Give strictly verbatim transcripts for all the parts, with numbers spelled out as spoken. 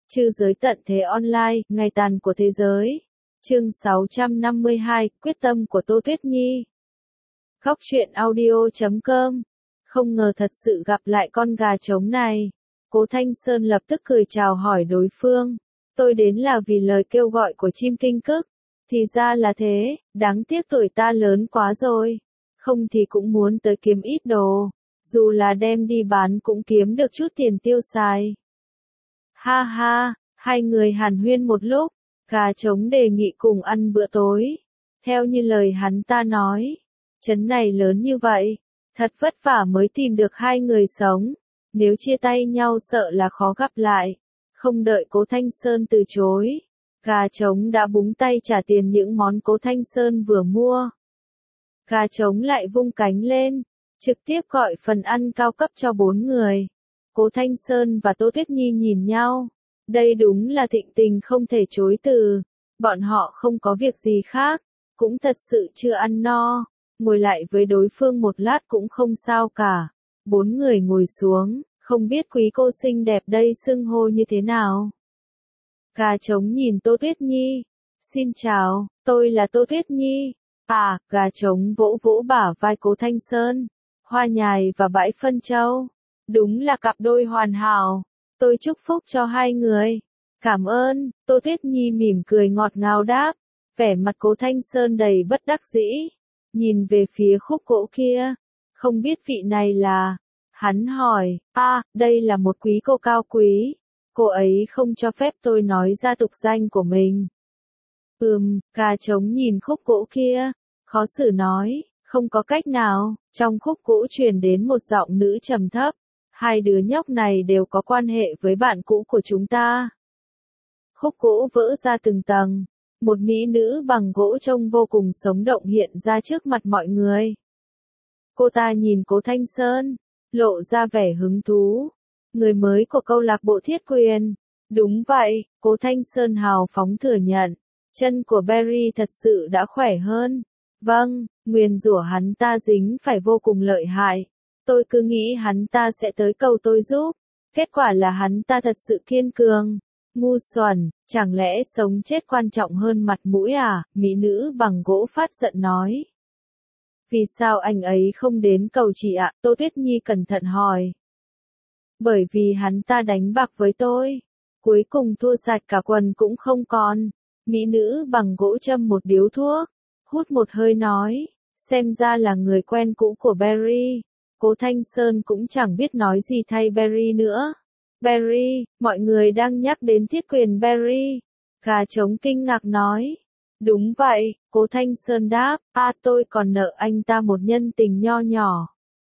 Trư giới tận thế online, ngày tàn của thế giới. Chương sáu trăm năm mươi hai, quyết tâm của Tô Tuyết Nhi. Khóc chuyện audio chấm com. Không ngờ thật sự gặp lại con gà trống này. Cố Thanh Sơn lập tức cười chào hỏi đối phương. Tôi đến là vì lời kêu gọi của chim kinh cức. Thì ra là thế, đáng tiếc tuổi ta lớn quá rồi. Không thì cũng muốn tới kiếm ít đồ. Dù là đem đi bán cũng kiếm được chút tiền tiêu xài. Ha ha, hai người hàn huyên một lúc, gà trống đề nghị cùng ăn bữa tối. Theo như lời hắn ta nói, trấn này lớn như vậy, thật vất vả mới tìm được hai người sống. Nếu chia tay nhau sợ là khó gặp lại. Không đợi Cố Thanh Sơn từ chối, gà trống đã búng tay trả tiền những món Cố Thanh Sơn vừa mua. Gà trống lại vung cánh lên, trực tiếp gọi phần ăn cao cấp cho bốn người. Cố Thanh Sơn và Tô Tuyết Nhi nhìn nhau. Đây đúng là thịnh tình không thể chối từ. Bọn họ không có việc gì khác, cũng thật sự chưa ăn no. Ngồi lại với đối phương một lát cũng không sao cả. Bốn người ngồi xuống, không biết quý cô xinh đẹp đây xưng hô như thế nào. Gà trống nhìn Tô Tuyết Nhi. Xin chào, tôi là Tô Tuyết Nhi. À, gà trống vỗ vỗ bả vai Cố Thanh Sơn. Hoa nhài và bãi phân châu. Đúng là cặp đôi hoàn hảo. Tôi chúc phúc cho hai người. Cảm ơn, Tô Tuyết Nhi mỉm cười ngọt ngào đáp. Vẻ mặt Cố Thanh Sơn đầy bất đắc dĩ. Nhìn về phía khúc gỗ kia. Không biết vị này là. Hắn hỏi, à, đây là một quý cô cao quý. Cô ấy không cho phép tôi nói ra tục danh của mình. Ừm, gà trống nhìn khúc gỗ kia. Khó xử nói, không có cách nào. Trong khúc gỗ truyền đến một giọng nữ trầm thấp. Hai đứa nhóc này đều có quan hệ với bạn cũ của chúng ta. Khúc gỗ vỡ ra từng tầng. Một mỹ nữ bằng gỗ trông vô cùng sống động hiện ra trước mặt mọi người. Cô ta nhìn Cố Thanh Sơn, lộ ra vẻ hứng thú. Người mới của câu lạc bộ Thiết Quyền. Đúng vậy, Cố Thanh Sơn hào phóng thừa nhận. Chân của Barry thật sự đã khỏe hơn. Vâng, nguyền rủa hắn ta dính phải vô cùng lợi hại. Tôi cứ nghĩ hắn ta sẽ tới cầu tôi giúp. Kết quả là hắn ta thật sự kiên cường. Ngu xuẩn, chẳng lẽ sống chết quan trọng hơn mặt mũi à? Mỹ nữ bằng gỗ phát giận nói. Vì sao anh ấy không đến cầu chị ạ? Tô Tuyết Nhi cẩn thận hỏi. Bởi vì hắn ta đánh bạc với tôi. Cuối cùng thua sạch cả quần cũng không còn. Mỹ nữ bằng gỗ châm một điếu thuốc. Hút một hơi nói. Xem ra là người quen cũ của Barry. Cố Thanh Sơn cũng chẳng biết nói gì thay Barry nữa. Barry, mọi người đang nhắc đến Thiết Quyền Barry. Gà trống kinh ngạc nói. Đúng vậy, Cố Thanh Sơn đáp, à tôi còn nợ anh ta một nhân tình nho nhỏ.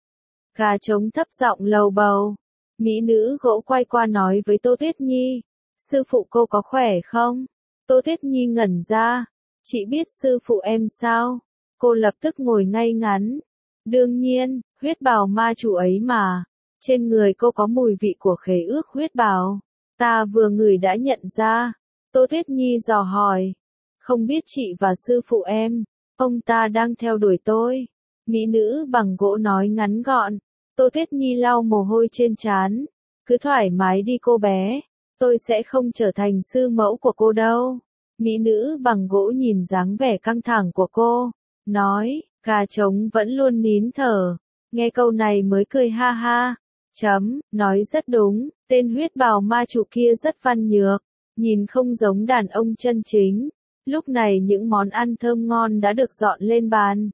Gà trống thấp giọng lầu bầu. Mỹ nữ gỗ quay qua nói với Tô Tuyết Nhi. Sư phụ cô có khỏe không? Tô Tuyết Nhi ngẩn ra. Chị biết sư phụ em sao? Cô lập tức ngồi ngay ngắn. Đương nhiên, huyết bào ma chủ ấy mà. Trên người cô có mùi vị của khế ước huyết bào. Ta vừa ngửi đã nhận ra. Tô Tuyết Nhi dò hỏi. Không biết chị và sư phụ em, ông ta đang theo đuổi tôi. Mỹ nữ bằng gỗ nói ngắn gọn. Tô Tuyết Nhi lau mồ hôi trên trán. Cứ thoải mái đi cô bé. Tôi sẽ không trở thành sư mẫu của cô đâu. Mỹ nữ bằng gỗ nhìn dáng vẻ căng thẳng của cô. Nói, gà trống vẫn luôn nín thở. Nghe câu này mới cười ha ha. Chấm, nói rất đúng, tên huyết bào ma chủ kia rất văn nhược. Nhìn không giống đàn ông chân chính. Lúc này những món ăn thơm ngon đã được dọn lên bàn.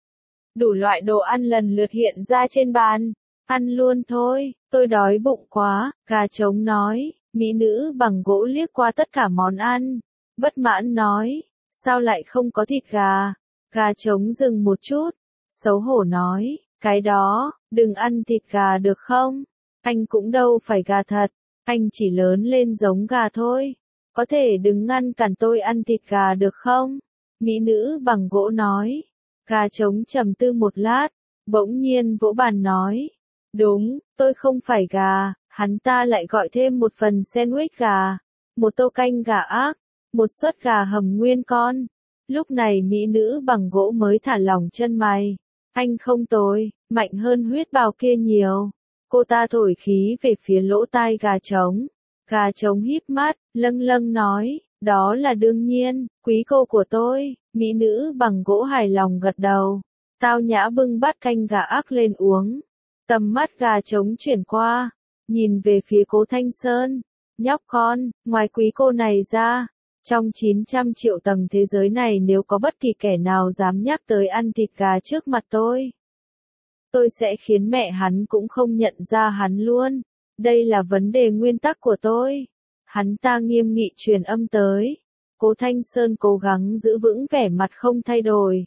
Đủ loại đồ ăn lần lượt hiện ra trên bàn. Ăn luôn thôi, tôi đói bụng quá, gà trống nói. Mỹ nữ bằng gỗ liếc qua tất cả món ăn. Bất mãn nói, sao lại không có thịt gà? Gà trống dừng một chút. Xấu hổ nói, cái đó, đừng ăn thịt gà được không? Anh cũng đâu phải gà thật, anh chỉ lớn lên giống gà thôi. Có thể đừng ngăn cản tôi ăn thịt gà được không? Mỹ nữ bằng gỗ nói. Gà trống trầm tư một lát, bỗng nhiên vỗ bàn nói. Đúng, tôi không phải gà. Hắn ta lại gọi thêm một phần sandwich gà, một tô canh gà ác, một suất gà hầm nguyên con. Lúc này mỹ nữ bằng gỗ mới thả lỏng chân mày. Anh không tồi, mạnh hơn huyết bào kia nhiều. Cô ta thổi khí về phía lỗ tai gà trống. Gà trống híp mắt, lâng lâng nói, đó là đương nhiên, quý cô của tôi. Mỹ nữ bằng gỗ hài lòng gật đầu. Tao Nhã bưng bát canh gà ác lên uống. Tầm mắt gà trống chuyển qua, nhìn về phía Cố Thanh Sơn. Nhóc con, ngoài quý cô này ra, trong chín trăm triệu tầng thế giới này nếu có bất kỳ kẻ nào dám nhắc tới ăn thịt gà trước mặt tôi, tôi sẽ khiến mẹ hắn cũng không nhận ra hắn luôn. Đây là vấn đề nguyên tắc của tôi. Hắn ta nghiêm nghị truyền âm tới. Cố Thanh Sơn cố gắng giữ vững vẻ mặt không thay đổi.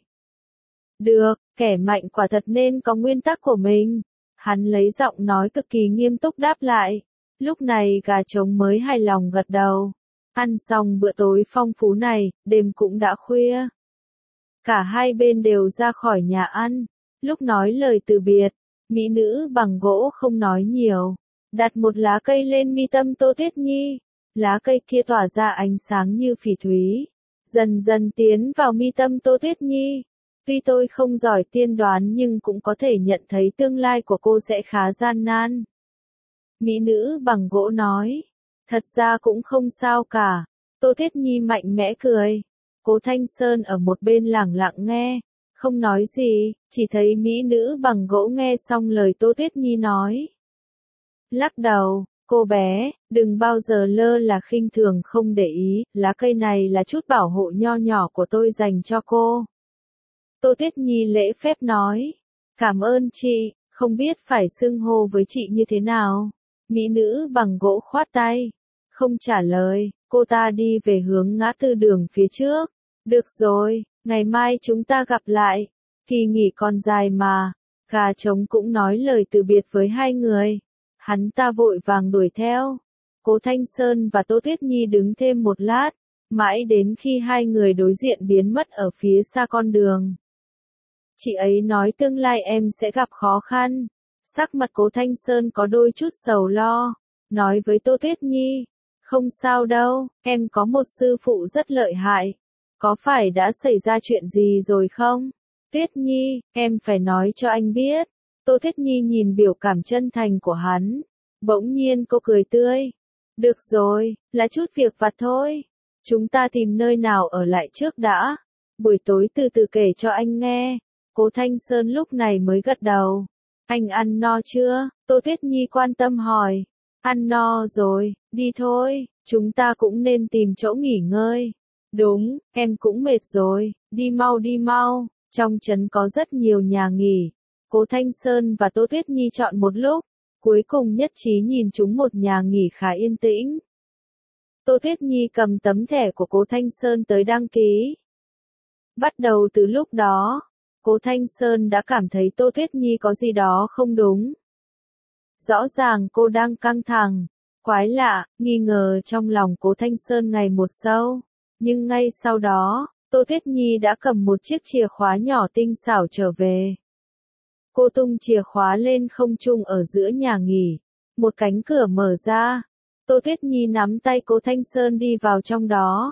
Được, kẻ mạnh quả thật nên có nguyên tắc của mình. Hắn lấy giọng nói cực kỳ nghiêm túc đáp lại. Lúc này gà trống mới hài lòng gật đầu. Ăn xong bữa tối phong phú này, đêm cũng đã khuya. Cả hai bên đều ra khỏi nhà ăn. Lúc nói lời từ biệt, mỹ nữ bằng gỗ không nói nhiều. Đặt một lá cây lên mi tâm Tô Tuyết Nhi. Lá cây kia tỏa ra ánh sáng như phỉ thúy. Dần dần tiến vào mi tâm Tô Tuyết Nhi. Tuy tôi không giỏi tiên đoán nhưng cũng có thể nhận thấy tương lai của cô sẽ khá gian nan. Mỹ nữ bằng gỗ nói. Thật ra cũng không sao cả. Tô Tuyết Nhi mạnh mẽ cười. Cố Thanh Sơn ở một bên lẳng lặng nghe. Không nói gì, chỉ thấy mỹ nữ bằng gỗ nghe xong lời Tô Tuyết Nhi nói. Lắc đầu, cô bé, đừng bao giờ lơ là khinh thường không để ý, lá cây này là chút bảo hộ nho nhỏ của tôi dành cho cô. Tô Tuyết Nhi lễ phép nói, cảm ơn chị, không biết phải xưng hô với chị như thế nào. Mỹ nữ bằng gỗ khoát tay, không trả lời, cô ta đi về hướng ngã tư đường phía trước. Được rồi, ngày mai chúng ta gặp lại, kỳ nghỉ còn dài mà. Gà trống cũng nói lời từ biệt với hai người. Hắn ta vội vàng đuổi theo. Cố Thanh Sơn và Tô Tuyết Nhi đứng thêm một lát, mãi đến khi hai người đối diện biến mất ở phía xa con đường. Chị ấy nói tương lai em sẽ gặp khó khăn. Sắc mặt Cố Thanh Sơn có đôi chút sầu lo, nói với Tô Tuyết Nhi, không sao đâu, em có một sư phụ rất lợi hại. Có phải đã xảy ra chuyện gì rồi không? Tuyết Nhi, em phải nói cho anh biết. Tô Tuyết Nhi nhìn biểu cảm chân thành của hắn. Bỗng nhiên cô cười tươi. Được rồi, là chút việc vặt thôi. Chúng ta tìm nơi nào ở lại trước đã. Buổi tối từ từ kể cho anh nghe. Cố Thanh Sơn lúc này mới gật đầu. Anh ăn no chưa? Tô Tuyết Nhi quan tâm hỏi. Ăn no rồi, đi thôi, chúng ta cũng nên tìm chỗ nghỉ ngơi. Đúng, em cũng mệt rồi, đi mau đi mau. Trong trấn có rất nhiều nhà nghỉ. Cố Thanh Sơn và Tô Tuyết Nhi chọn một lúc, cuối cùng nhất trí nhìn chúng một nhà nghỉ khá yên tĩnh. Tô Tuyết Nhi cầm tấm thẻ của Cố Thanh Sơn tới đăng ký. Bắt đầu từ lúc đó, Cố Thanh Sơn đã cảm thấy Tô Tuyết Nhi có gì đó không đúng. Rõ ràng cô đang căng thẳng, quái lạ, nghi ngờ trong lòng Cố Thanh Sơn ngày một sâu. Nhưng ngay sau đó, Tô Tuyết Nhi đã cầm một chiếc chìa khóa nhỏ tinh xảo trở về. Cô tung chìa khóa lên không trung ở giữa nhà nghỉ. Một cánh cửa mở ra. Tô Tuyết Nhi nắm tay Cố Thanh Sơn đi vào trong đó.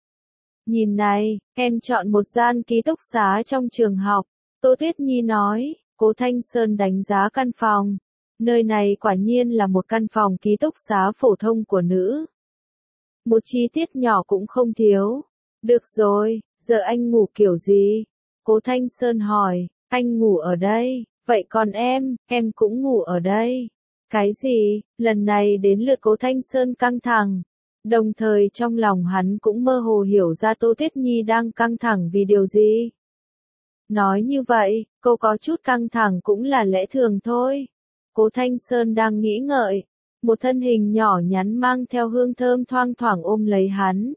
Nhìn này, em chọn một gian ký túc xá trong trường học. Tô Tuyết Nhi nói. Cố Thanh Sơn đánh giá căn phòng. Nơi này quả nhiên là một căn phòng ký túc xá phổ thông của nữ. Một chi tiết nhỏ cũng không thiếu. Được rồi, giờ anh ngủ kiểu gì? Cố Thanh Sơn hỏi. Anh ngủ ở đây. Vậy còn em, em cũng ngủ ở đây. Cái gì? Lần này đến lượt Cố Thanh Sơn căng thẳng. Đồng thời trong lòng hắn cũng mơ hồ hiểu ra Tô Tuyết Nhi đang căng thẳng vì điều gì. Nói như vậy, cô có chút căng thẳng cũng là lẽ thường thôi. Cố Thanh Sơn đang nghĩ ngợi. Một thân hình nhỏ nhắn mang theo hương thơm thoang thoảng ôm lấy hắn.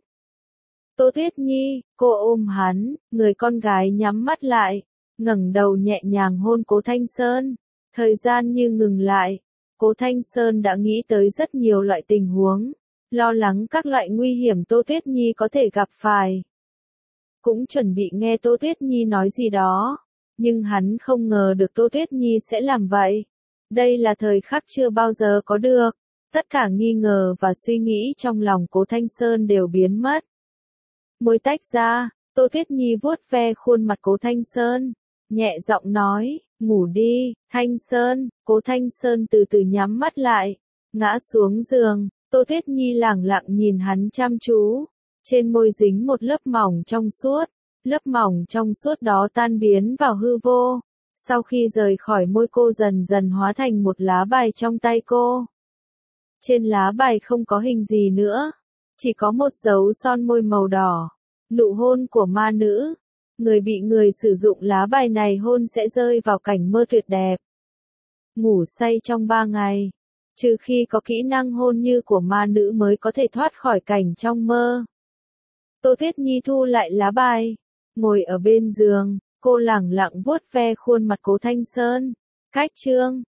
Tô Tuyết Nhi, cô ôm hắn, người con gái nhắm mắt lại. Ngẩng đầu nhẹ nhàng hôn Cố Thanh Sơn. Thời gian như ngừng lại. Cố Thanh Sơn đã nghĩ tới rất nhiều loại tình huống. Lo lắng các loại nguy hiểm Tô Tuyết Nhi có thể gặp phải. Cũng chuẩn bị nghe Tô Tuyết Nhi nói gì đó. Nhưng hắn không ngờ được Tô Tuyết Nhi sẽ làm vậy. Đây là thời khắc chưa bao giờ có được. Tất cả nghi ngờ và suy nghĩ trong lòng Cố Thanh Sơn đều biến mất. Môi tách ra, Tô Tuyết Nhi vuốt ve khuôn mặt Cố Thanh Sơn. Nhẹ giọng nói, ngủ đi, Thanh Sơn. Cố Thanh Sơn từ từ nhắm mắt lại, ngã xuống giường, Tô Tuyết Nhi lẳng lặng nhìn hắn chăm chú, trên môi dính một lớp mỏng trong suốt, lớp mỏng trong suốt đó tan biến vào hư vô, sau khi rời khỏi môi cô dần dần hóa thành một lá bài trong tay cô. Trên lá bài không có hình gì nữa, chỉ có một dấu son môi màu đỏ, nụ hôn của ma nữ. Người bị người sử dụng lá bài này hôn sẽ rơi vào cảnh mơ tuyệt đẹp. Ngủ say trong ba ngày, trừ khi có kỹ năng hôn như của ma nữ mới có thể thoát khỏi cảnh trong mơ. Tô Tuyết Nhi thu lại lá bài, ngồi ở bên giường, cô lẳng lặng vuốt ve khuôn mặt Cố Thanh Sơn. Cách chương